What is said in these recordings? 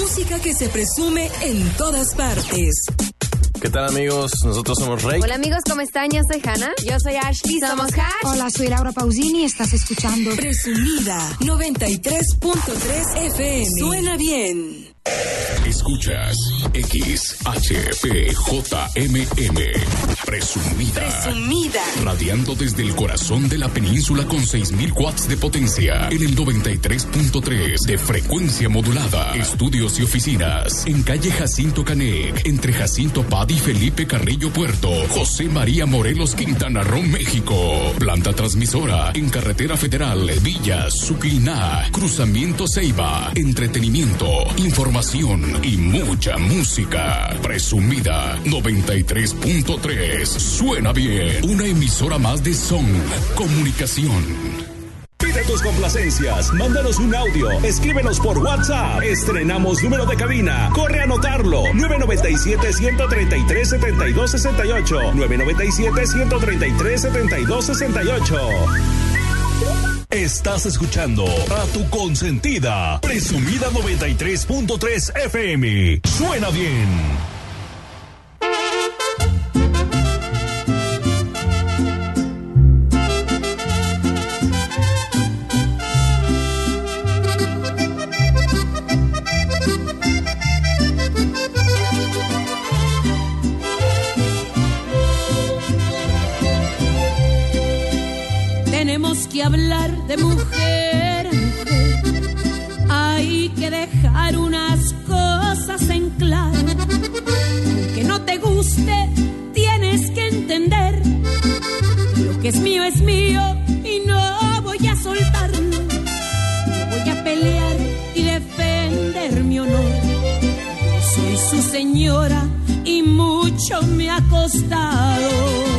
música que se presume en todas partes. ¿Qué tal, amigos? Nosotros somos Rey. Hola, amigos, ¿cómo están? Yo soy Hannah. Yo soy Ashley. Somos Hash. Hola, soy Laura Pausini y estás escuchando Presumida 93.3 FM. Suena bien. Escuchas XHPJMM. Presumida. Radiando desde el corazón de la península con 6,000 watts de potencia. En el 93.3 de frecuencia modulada. Estudios y oficinas. En calle Jacinto Canec. Entre Jacinto Pad y Felipe Carrillo Puerto. José María Morelos, Quintana Roo, México. Planta transmisora. En Carretera Federal. Villa Suquiná. Cruzamiento Ceiba. Entretenimiento. Información y mucha música. Presumida 93.3. Suena bien. Una emisora más de Son Comunicación. Pide tus complacencias, mándanos un audio, escríbenos por WhatsApp. Estrenamos número de cabina. Corre a anotarlo. 997-133-7268. 997-133-7268. Estás escuchando a tu consentida. Presumida 93.3 FM. Suena bien. Tenemos que hablar de mujer a mujer. Hay que dejar unas cosas en claro. Aunque no te guste, tienes que entender. Lo que es mío y no voy a soltarlo. No voy a pelear y defender mi honor. Soy su señora y mucho me ha costado.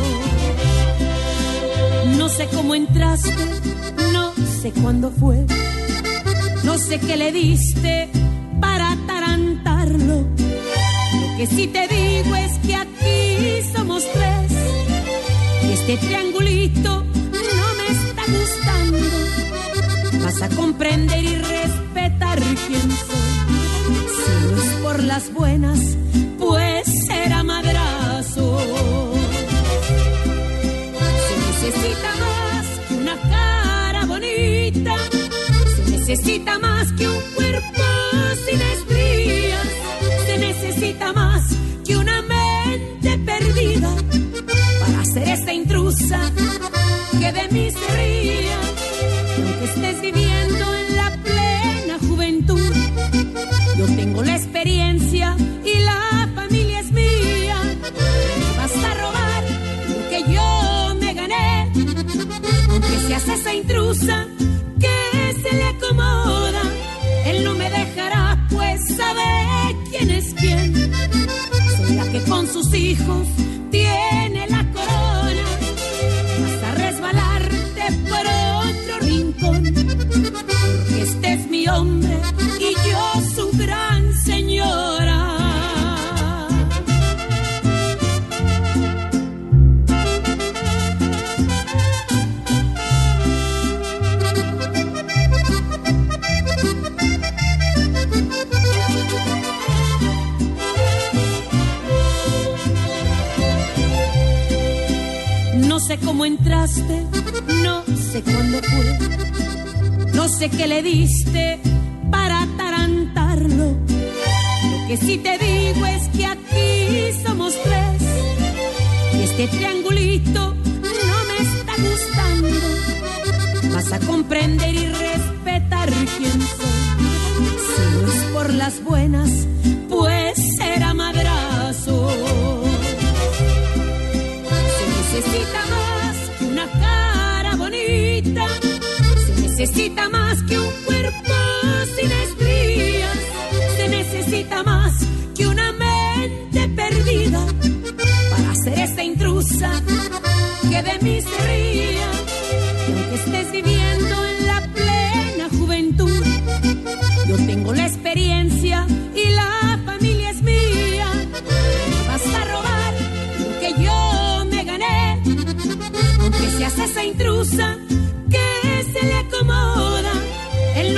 No sé cómo entraste, no sé cuándo fue, no sé qué le diste para atarantarlo. Lo que sí te digo es que aquí somos tres y este triangulito no me está gustando. Vas a comprender y respetar quién soy. Si no es por las buenas, pues será madrazo. Necesita más que una cara bonita, se necesita más que un cuerpo sin estrías, se necesita más que una mente perdida para ser esa intrusa que de mí se ría. Y aunque estés viviendo en la plena juventud, yo tengo la experiencia y la familia es mía. Me vas a robar lo que yo aunque seas esa intrusa que se le acomoda, él no me dejará, pues sabe quién es quién. Soy la que con sus hijos tiene la corona. Vas a resbalarte por otro rincón, porque este es mi hombre y yo su gran señora. No sé cómo entraste, no sé cuándo fue, no sé qué le diste para atarantarlo. Lo que sí te digo es que aquí somos tres y este triangulito no me está gustando. Vas a comprender y respetar quién soy. Si no es por las buenas, pues será madrazo. Necesita más que una cara bonita, se necesita más que un cuerpo sin estrías, se necesita más que una mente perdida para ser esa intrusa que de mí se ría. Y aunque estés viviendo en la plena juventud, yo tengo la experiencia y la familia es mía. Me vas a robar lo que yo aunque seas esa intrusa que se le acomoda, él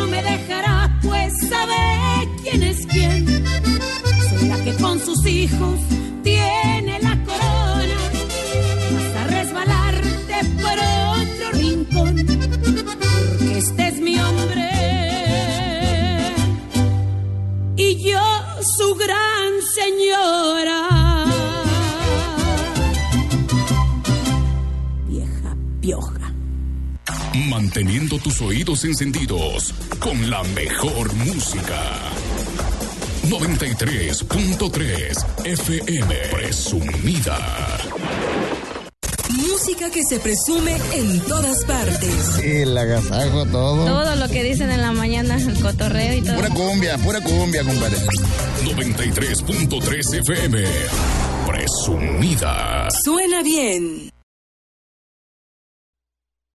manteniendo tus oídos encendidos con la mejor música. 93.3 FM. Presumida. Música que se presume en todas partes. El agasajo, todo. Todo lo que dicen en la mañana, el cotorreo y todo. Pura cumbia, compadre. 93.3 FM. Presumida. Suena bien.